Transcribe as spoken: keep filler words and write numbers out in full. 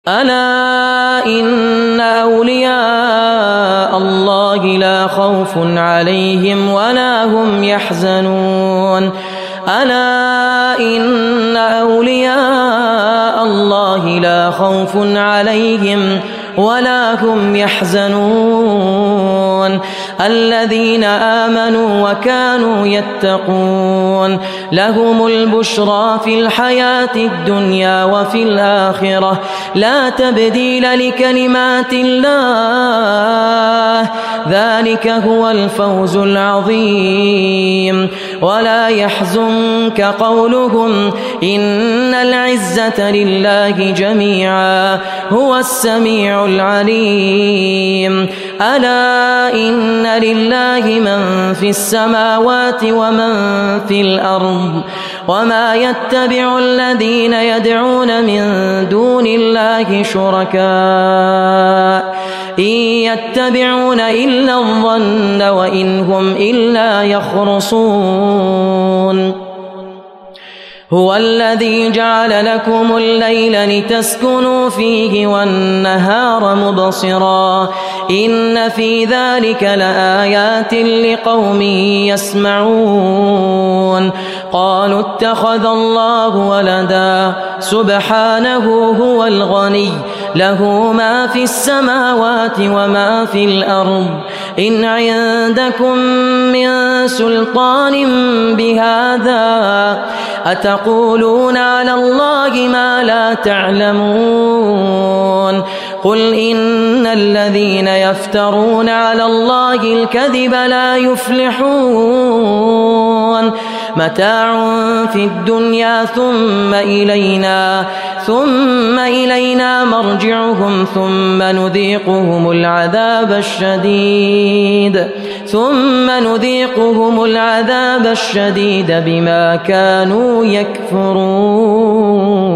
ألا إن أولياء الله لا خوف عليهم ولا هم يحزنون ألا إن أولياء الله لا خوف عليهم ولا هم يحزنون الذين آمنوا وكانوا يتقون لهم البشرى في الحياة الدنيا وفي الآخرة لا تبديل لكلمات الله ذلك هو الفوز العظيم ولا يحزنك قولهم إن العزة لله جميعا هو السميع العليم ألا إن لله من في السماوات ومن في الأرض وما يتبع الذين يدعون من دون الله شركاء إن يتبعون إلا الظن وإن هم إلا يخرصون هو الذي جعل لكم الليل لتسكنوا فيه والنهار مبصرا إن في ذلك لآيات لقوم يسمعون قالوا اتخذ الله ولدا سبحانه هو الغني له ما في السماوات وما في الأرض إن عندكم من سلطان بهذا أتقولون على الله ما لا تعلمون قل إن الذين يفترون على الله الكذب لا يفلحون متاع في الدنيا ثم إلينا ثم إلينا مرجعهم ثم نذيقهم العذاب الشديد ثم نذيقهم العذاب الشديد بما كانوا يكفرون.